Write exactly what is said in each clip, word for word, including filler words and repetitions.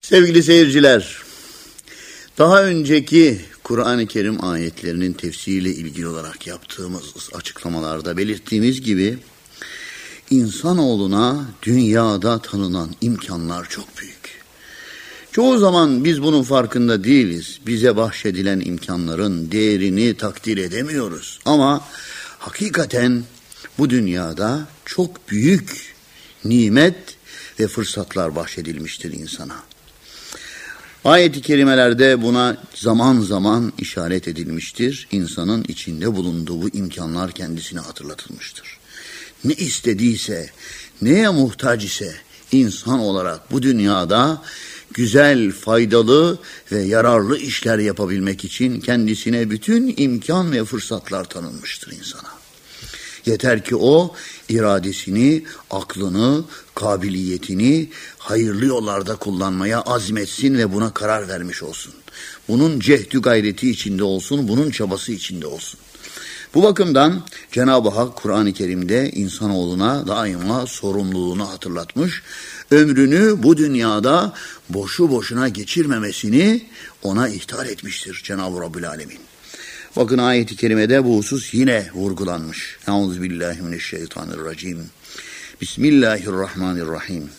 Sevgili seyirciler, daha önceki Kur'an-ı Kerim ayetlerinin tefsiriyle ilgili olarak yaptığımız açıklamalarda belirttiğimiz gibi insanoğluna dünyada tanınan imkanlar çok büyük. Çoğu zaman biz bunun farkında değiliz. Bize bahşedilen imkanların değerini takdir edemiyoruz. Ama hakikaten bu dünyada çok büyük nimet ve fırsatlar bahşedilmiştir insana. Ayet-i kerimelerde buna zaman zaman işaret edilmiştir. İnsanın içinde bulunduğu bu imkanlar kendisine hatırlatılmıştır. Ne istediyse, neye muhtaç ise insan olarak bu dünyada güzel, faydalı ve yararlı işler yapabilmek için kendisine bütün imkan ve fırsatlar tanınmıştır insana. Yeter ki o iradesini, aklını, kabiliyetini hayırlı yollarda kullanmaya azmetsin ve buna karar vermiş olsun. Bunun cehdü gayreti içinde olsun, bunun çabası içinde olsun. Bu bakımdan Cenab-ı Hak Kur'an-ı Kerim'de insanoğluna daima sorumluluğunu hatırlatmış, ömrünü bu dünyada boşu boşuna geçirmemesini ona ihtar etmiştir Cenab-ı Rabbül Alemin. Bakın ayet-i kerimede bu husus yine vurgulanmış. Euzubillahimineşşeytanirracim. Bismillahirrahmanirrahim.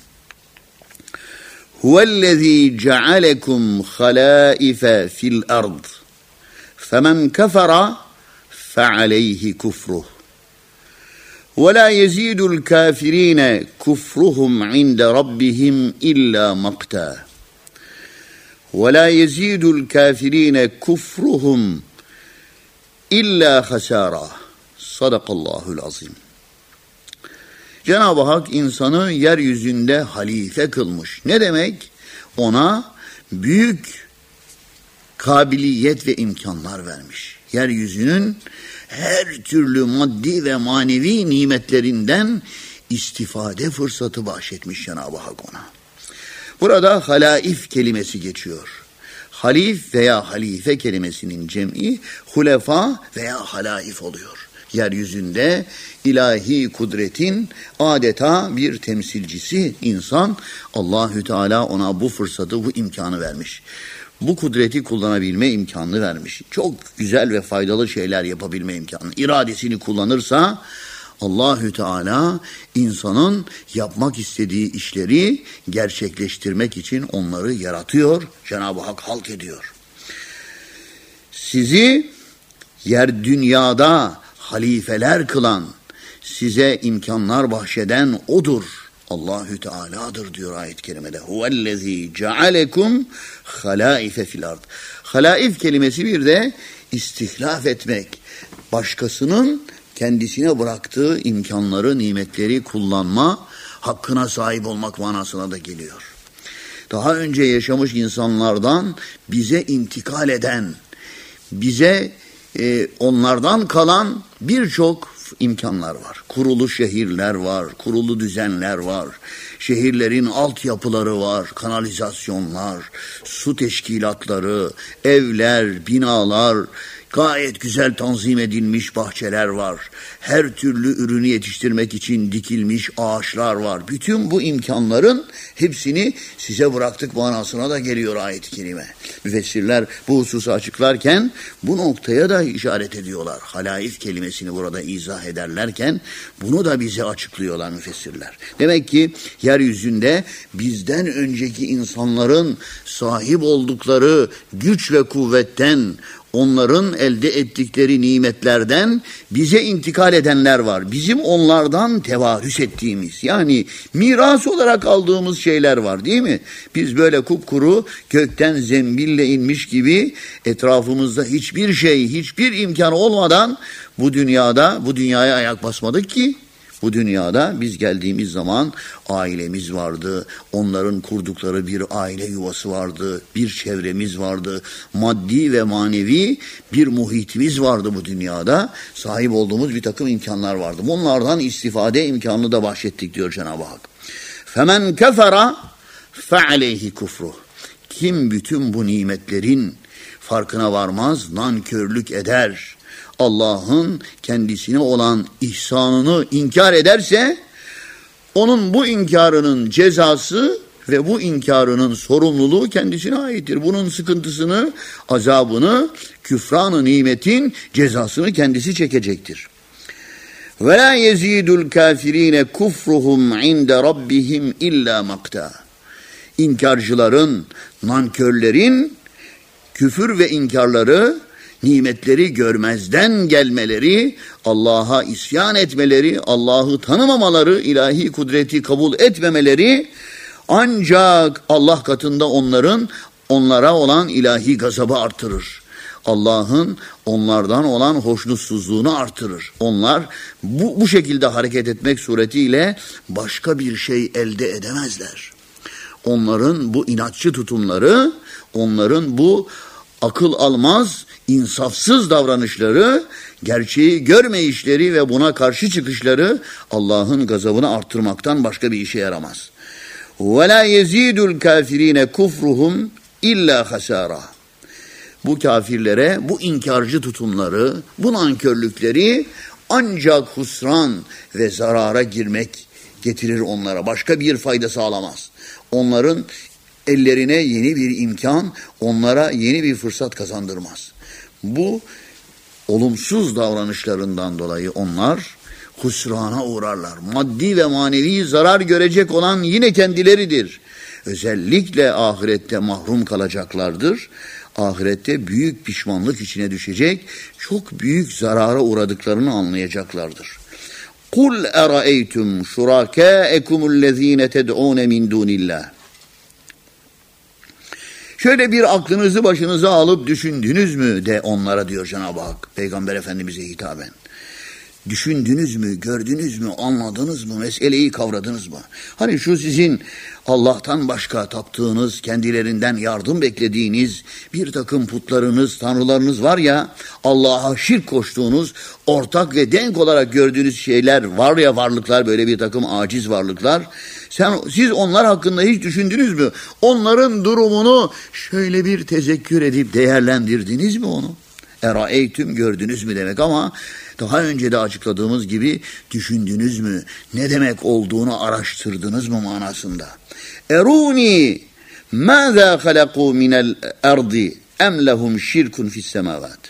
Huvellezî cealekum halâife fil ard. Femen kefera fealeyhi kufruh. Ve la yezîdul kâfirîne kufruhum inde rabbihim illa makta. Ve la yezîdul kâfirîne kufruhum İlla hasara. Sadakallahul azim. Cenab-ı Hak insanı yeryüzünde halife kılmış. Ne demek? Ona büyük kabiliyet ve imkanlar vermiş. Yeryüzünün her türlü maddi ve manevi nimetlerinden istifade fırsatı bahşetmiş Cenab-ı Hak ona. Burada halaif kelimesi geçiyor. Halif veya halife kelimesinin cem'i hulefa veya halaif oluyor. Yeryüzünde ilahi kudretin adeta bir temsilcisi insan, Allahü Teala ona bu fırsatı, bu imkanı vermiş. Bu kudreti kullanabilme imkanını vermiş. Çok güzel ve faydalı şeyler yapabilme imkanı. İradesini kullanırsa Allahü Teala insanın yapmak istediği işleri gerçekleştirmek için onları yaratıyor. Cenab-ı Hak halk ediyor. Sizi yer dünyada halifeler kılan, size imkanlar bahşeden odur. Allahü Teala'dır diyor ayet-i kerimede. Huvellezî cealekum halâife fil ard. Halaif kelimesi bir de istihlaf etmek. Başkasının kendisine bıraktığı imkanları, nimetleri kullanma, hakkına sahip olmak manasına da geliyor. Daha önce yaşamış insanlardan bize intikal eden, bize e, onlardan kalan birçok imkanlar var. Kurulu şehirler var, kurulu düzenler var, şehirlerin altyapıları var, kanalizasyonlar, su teşkilatları, evler, binalar, gayet güzel tanzim edilmiş bahçeler var. Her türlü ürünü yetiştirmek için dikilmiş ağaçlar var. Bütün bu imkanların hepsini size bıraktık manasına da geliyor ayet-i kerime. Müfessirler bu hususu açıklarken bu noktaya da işaret ediyorlar. Halaif kelimesini burada izah ederlerken bunu da bize açıklıyorlar müfessirler. Demek ki yeryüzünde bizden önceki insanların sahip oldukları güç ve kuvvetten, onların elde ettikleri nimetlerden bize intikal edenler var. Bizim onlardan tevarüs ettiğimiz, yani miras olarak aldığımız şeyler var, değil mi? Biz böyle kupkuru gökten zembille inmiş gibi etrafımızda hiçbir şey, hiçbir imkan olmadan bu dünyada, bu dünyaya ayak basmadık ki. Bu dünyada biz geldiğimiz zaman ailemiz vardı, onların kurdukları bir aile yuvası vardı, bir çevremiz vardı, maddi ve manevi bir muhitimiz vardı bu dünyada, sahip olduğumuz bir takım imkanlar vardı. Bunlardan istifade imkanını da bahşettik diyor Cenab-ı Hak. فَمَنْ كَفَرَ فَعَلَيْهِ كُفْرُهُ. Kim bütün bu nimetlerin farkına varmaz, nankörlük eder, Allah'ın kendisine olan ihsanını inkar ederse, onun bu inkarının cezası ve bu inkarının sorumluluğu kendisine aittir. Bunun sıkıntısını, azabını, küfran-ı nimetin cezasını kendisi çekecektir. وَلَا يَزِيدُ الْكَافِر۪ينَ كُفْرُهُمْ عِنْدَ رَبِّهِمْ اِلَّا مَقْتَى. İnkarcıların, nankörlerin küfür ve inkarları, nimetleri görmezden gelmeleri, Allah'a isyan etmeleri, Allah'ı tanımamaları, ilahi kudreti kabul etmemeleri ancak Allah katında onların onlara olan ilahi gazabı artırır. Allah'ın onlardan olan hoşnutsuzluğunu artırır. Onlar bu, bu şekilde hareket etmek suretiyle başka bir şey elde edemezler. Onların bu inatçı tutumları, onların bu akıl almaz, insafsız davranışları, gerçeği görmeyişleri ve buna karşı çıkışları Allah'ın gazabını arttırmaktan başka bir işe yaramaz. وَلَا يَزِيدُ الْكَافِر۪ينَ كُفْرُهُمْ اِلَّا خَسَارًا. Bu kafirlere bu inkarcı tutumları, bu nankörlükleri ancak husran ve zarara girmek getirir onlara. Başka bir fayda sağlamaz. Onların ellerine yeni bir imkan, onlara yeni bir fırsat kazandırmaz. Bu olumsuz davranışlarından dolayı onlar husrana uğrarlar. Maddi ve manevi zarar görecek olan yine kendileridir. Özellikle ahirette mahrum kalacaklardır. Ahirette büyük pişmanlık içine düşecek, çok büyük zarara uğradıklarını anlayacaklardır. قُلْ اَرَأَيْتُمْ شُرَكَاءَكُمُ الَّذ۪ينَ تَدْعُونَ مِنْ دُونِ اللّٰهِ. Şöyle bir aklınızı başınıza alıp düşündünüz mü de onlara diyor Cenab-ı Hak Peygamber Efendimiz'e hitaben. Düşündünüz mü, gördünüz mü, anladınız mı, meseleyi kavradınız mı? Hani şu sizin Allah'tan başka taptığınız, kendilerinden yardım beklediğiniz bir takım putlarınız, tanrılarınız var ya, Allah'a şirk koştuğunuz, ortak ve denk olarak gördüğünüz şeyler var ya, varlıklar, böyle bir takım aciz varlıklar. Sen, siz onlar hakkında hiç düşündünüz mü? Onların durumunu şöyle bir tezekkür edip değerlendirdiniz mi onu? Eraeytüm, gördünüz mü demek, ama daha önce de açıkladığımız gibi düşündünüz mü, ne demek olduğunu araştırdınız mı manasında. Eruni mâzâ halakû minel erdi em lehum şirkun fissemâvât.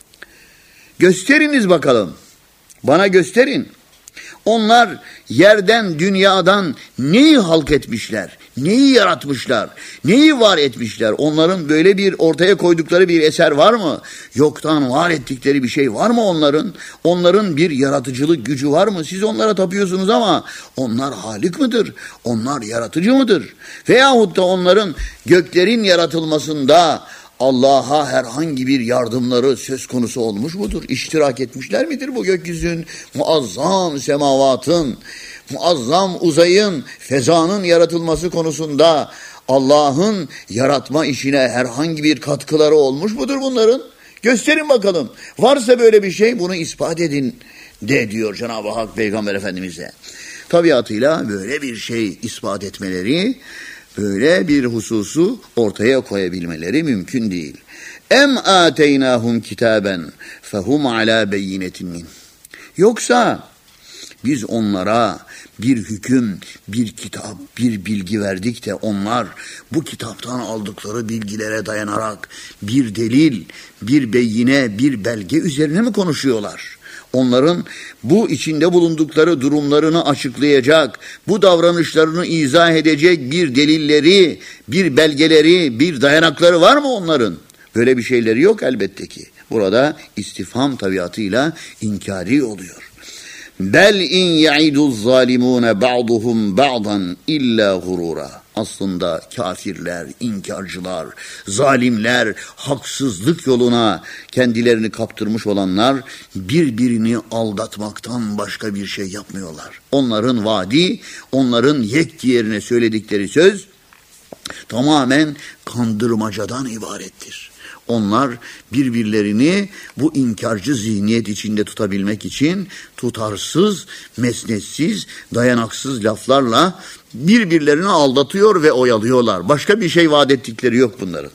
Gösteriniz bakalım, bana gösterin. Onlar yerden, dünyadan neyi halk etmişler, neyi yaratmışlar, neyi var etmişler? Onların böyle bir ortaya koydukları bir eser var mı? Yoktan var ettikleri bir şey var mı onların? Onların bir yaratıcılık gücü var mı? Siz onlara tapıyorsunuz ama onlar Halik mıdır? Onlar yaratıcı mıdır? Veyahut da onların göklerin yaratılmasında Allah'a herhangi bir yardımları söz konusu olmuş mudur? İştirak etmişler midir bu gökyüzün, muazzam semavatın, muazzam uzayın, fezanın yaratılması konusunda Allah'ın yaratma işine herhangi bir katkıları olmuş mudur bunların? Gösterin bakalım. Varsa böyle bir şey, bunu ispat edin de diyor Cenab-ı Hak Peygamber Efendimiz'e. Tabiatıyla böyle bir şey ispat etmeleri, böyle bir hususu ortaya koyabilmeleri mümkün değil. Em ateynahum kitaben fehum ala beyinetin min. Yoksa biz onlara bir hüküm, bir kitap, bir bilgi verdik de onlar bu kitaptan aldıkları bilgilere dayanarak bir delil, bir beyine, bir belge üzerine mi konuşuyorlar? Onların bu içinde bulundukları durumlarını açıklayacak, bu davranışlarını izah edecek bir delilleri, bir belgeleri, bir dayanakları var mı onların? Böyle bir şeyleri yok elbette ki. Burada istifham tabiatıyla inkari oluyor. Bel in yaiduz zalimune ba'duhum ba'dan illa gurura. Aslında kafirler, inkarcılar, zalimler, haksızlık yoluna kendilerini kaptırmış olanlar birbirini aldatmaktan başka bir şey yapmıyorlar. Onların vaadi, onların yek diğerine söyledikleri söz tamamen kandırmacadan ibarettir. Onlar birbirlerini bu inkarcı zihniyet içinde tutabilmek için tutarsız, mesnetsiz, dayanaksız laflarla birbirlerini aldatıyor ve oyalıyorlar. Başka bir şey vaat ettikleri yok bunların.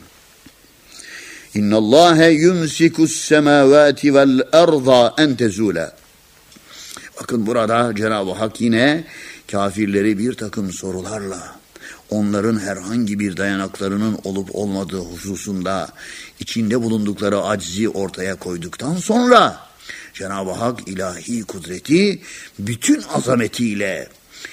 İnna Allahe yumsikus semavati vel arda en tezula. Bakın burada Cenab-ı Hak yine kafirleri bir takım sorularla, onların herhangi bir dayanaklarının olup olmadığı hususunda içinde bulundukları aczi ortaya koyduktan sonra Cenab-ı Hak ilahi kudreti bütün azametiyle,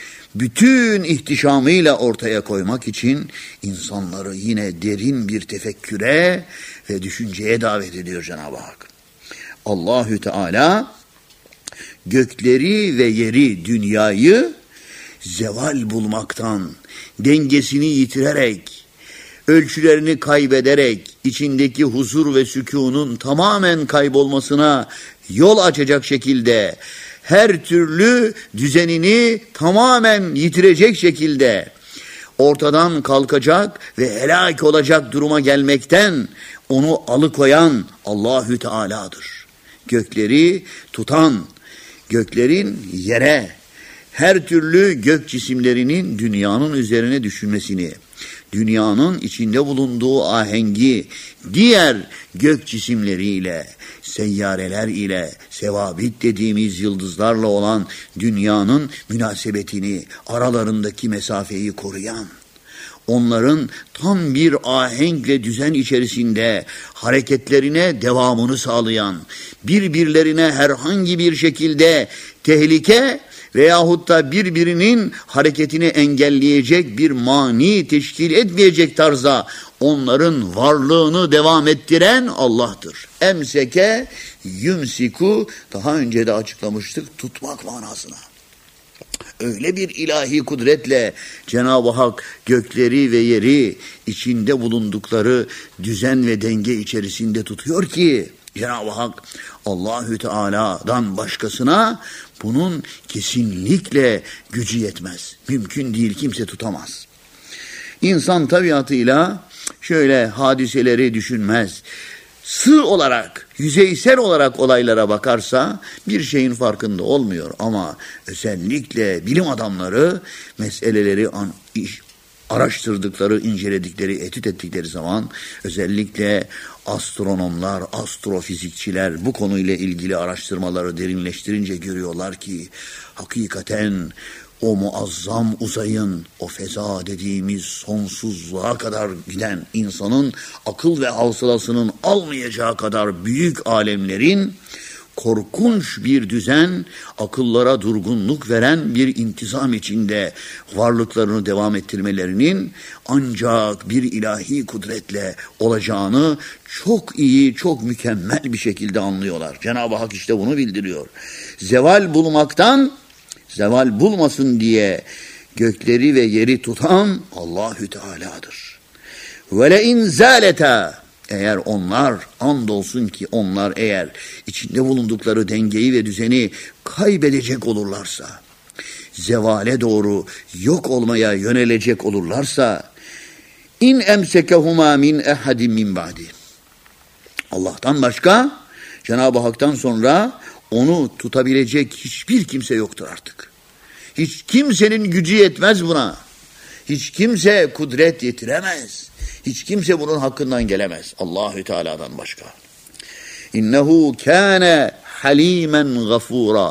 bütün ihtişamıyla ortaya koymak için insanları yine derin bir tefekküre ve düşünceye davet ediyor Cenab-ı Hak. Allahü Teala gökleri ve yeri, dünyayı zeval bulmaktan, dengesini yitirerek, ölçülerini kaybederek, içindeki huzur ve sükunun tamamen kaybolmasına yol açacak şekilde, her türlü düzenini tamamen yitirecek şekilde ortadan kalkacak ve helak olacak duruma gelmekten onu alıkoyan Allahü Teala'dır. Gökleri tutan, göklerin yere, her türlü gök cisimlerinin dünyanın üzerine düşünmesini, dünyanın içinde bulunduğu ahengi diğer gök cisimleriyle, seyyareler ile, sevabit dediğimiz yıldızlarla olan dünyanın münasebetini, aralarındaki mesafeyi koruyan, onların tam bir ahenk ve düzen içerisinde hareketlerine devamını sağlayan, birbirlerine herhangi bir şekilde tehlike veyahut da birbirinin hareketini engelleyecek bir mani teşkil etmeyecek tarzda onların varlığını devam ettiren Allah'tır. Emseke, yumsiku, daha önce de açıklamıştık, tutmak manasına. Öyle bir ilahi kudretle Cenab-ı Hak gökleri ve yeri içinde bulundukları düzen ve denge içerisinde tutuyor ki Cenab-ı Hak Allahü Teala'dan başkasına bunun kesinlikle gücü yetmez. Mümkün değil, kimse tutamaz. İnsan tabiatıyla şöyle hadiseleri düşünmez. Sığ olarak, yüzeysel olarak olaylara bakarsa bir şeyin farkında olmuyor. Ama özellikle bilim adamları meseleleri an, iş, araştırdıkları, inceledikleri, etüt ettikleri zaman özellikle astronomlar, astrofizikçiler bu konuyla ilgili araştırmaları derinleştirince görüyorlar ki hakikaten o muazzam uzayın, o feza dediğimiz sonsuzluğa kadar giden insanın akıl ve hafsalasının almayacağı kadar büyük alemlerin korkunç bir düzen, akıllara durgunluk veren bir intizam içinde varlıklarını devam ettirmelerinin ancak bir ilahi kudretle olacağını çok iyi, çok mükemmel bir şekilde anlıyorlar. Cenab-ı Hak işte bunu bildiriyor. Zeval bulmaktan, zeval bulmasın diye gökleri ve yeri tutan Allahü Teala'dır. Ve le in zaleta, eğer onlar, andolsun ki onlar eğer içinde bulundukları dengeyi ve düzeni kaybedecek olurlarsa, zevale doğru yok olmaya yönelecek olurlarsa, in emsekehuma min ehadin min ba'di, Allah'tan başka, Cenab-ı Hak'tan sonra onu tutabilecek hiçbir kimse yoktur artık. Hiç kimsenin gücü yetmez buna. Hiç kimse kudret yetiremez. Hiç kimse bunun hakkından gelemez. Allahü Teala'dan başka. İnnehu kâne halimen gafura.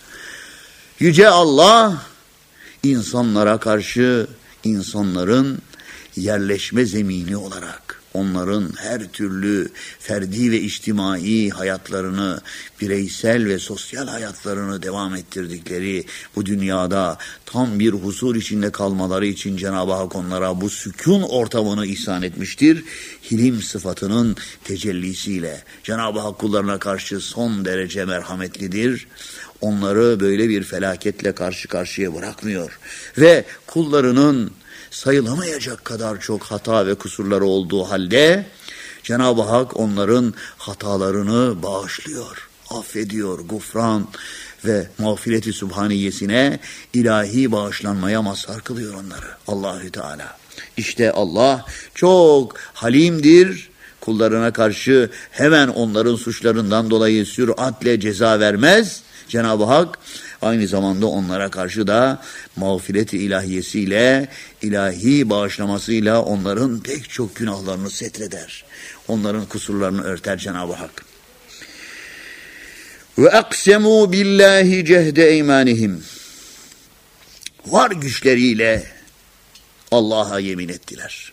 Yüce Allah insanlara karşı insanların yerleşme zemini olarak onların her türlü ferdi ve içtimai hayatlarını, bireysel ve sosyal hayatlarını devam ettirdikleri bu dünyada tam bir huzur içinde kalmaları için Cenab-ı Hak onlara bu sükun ortamını ihsan etmiştir. Hilim sıfatının tecellisiyle Cenab-ı Hak kullarına karşı son derece merhametlidir. Onları böyle bir felaketle karşı karşıya bırakmıyor ve kullarının sayılamayacak kadar çok hata ve kusurları olduğu halde Cenab-ı Hak onların hatalarını bağışlıyor, affediyor. Gufran ve mağfireti sübhaniyesine, ilahi bağışlanmaya mazhar kılıyor onları Allahü Teala. İşte Allah çok halimdir. Kullarına karşı hemen onların suçlarından dolayı süratle ceza vermez Cenab-ı Hak. Aynı zamanda onlara karşı da mağfiret-i ilahiyesiyle, ilahi bağışlamasıyla onların pek çok günahlarını setreder. Onların kusurlarını örter Cenab-ı Hak. Ve aksemu billahi cehde eymanihim. Var güçleriyle Allah'a yemin ettiler.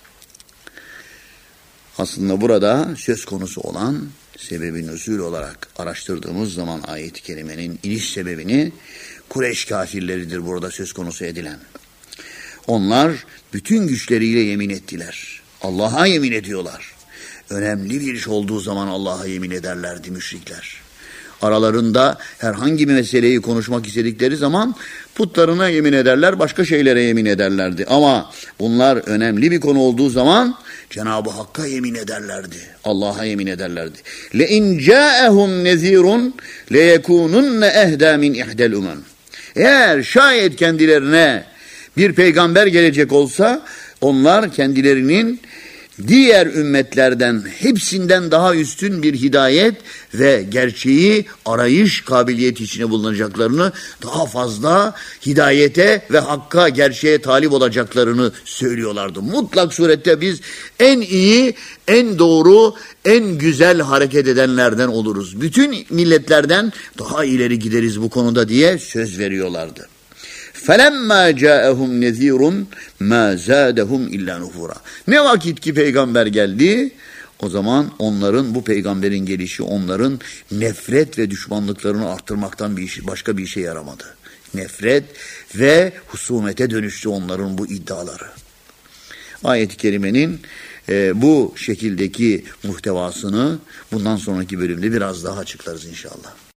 Aslında burada söz konusu olan sebebi nüzul olarak araştırdığımız zaman ayet-i kerimenin iniş sebebini Kureyş kafirleridir burada söz konusu edilen. Onlar bütün güçleriyle yemin ettiler. Allah'a yemin ediyorlar. Önemli bir iş olduğu zaman Allah'a yemin ederlerdi müşrikler. Aralarında herhangi bir meseleyi konuşmak istedikleri zaman putlarına yemin ederler, başka şeylere yemin ederlerdi. Ama bunlar önemli bir konu olduğu zaman Cenab-ı Hakk'a yemin ederlerdi. Allah'a yemin ederlerdi. لَاِنْ جَاءَهُمْ نَذ۪يرٌ لَيَكُونُنَّ اَهْدَى مِنْ اِحْدَى الْاُمَمِ Eğer şayet kendilerine bir peygamber gelecek olsa onlar kendilerinin diğer ümmetlerden hepsinden daha üstün bir hidayet ve gerçeği arayış kabiliyeti içine bulunacaklarını, daha fazla hidayete ve hakka, gerçeğe talip olacaklarını söylüyorlardı. Mutlak surette biz en iyi, en doğru, en güzel hareket edenlerden oluruz. Bütün milletlerden daha ileri gideriz bu konuda diye söz veriyorlardı. فَلَمَّا جَاءَهُمْ نَذ۪يرٌ مَا زَادَهُمْ اِلَّا نُفُورًا Ne vakit ki peygamber geldi, o zaman onların, bu peygamberin gelişi onların nefret ve düşmanlıklarını arttırmaktan bir iş, başka bir işe yaramadı. Nefret ve husumete dönüştü onların bu iddiaları. Ayet-i kerimenin e, bu şekildeki muhtevasını bundan sonraki bölümde biraz daha açıklarız inşallah.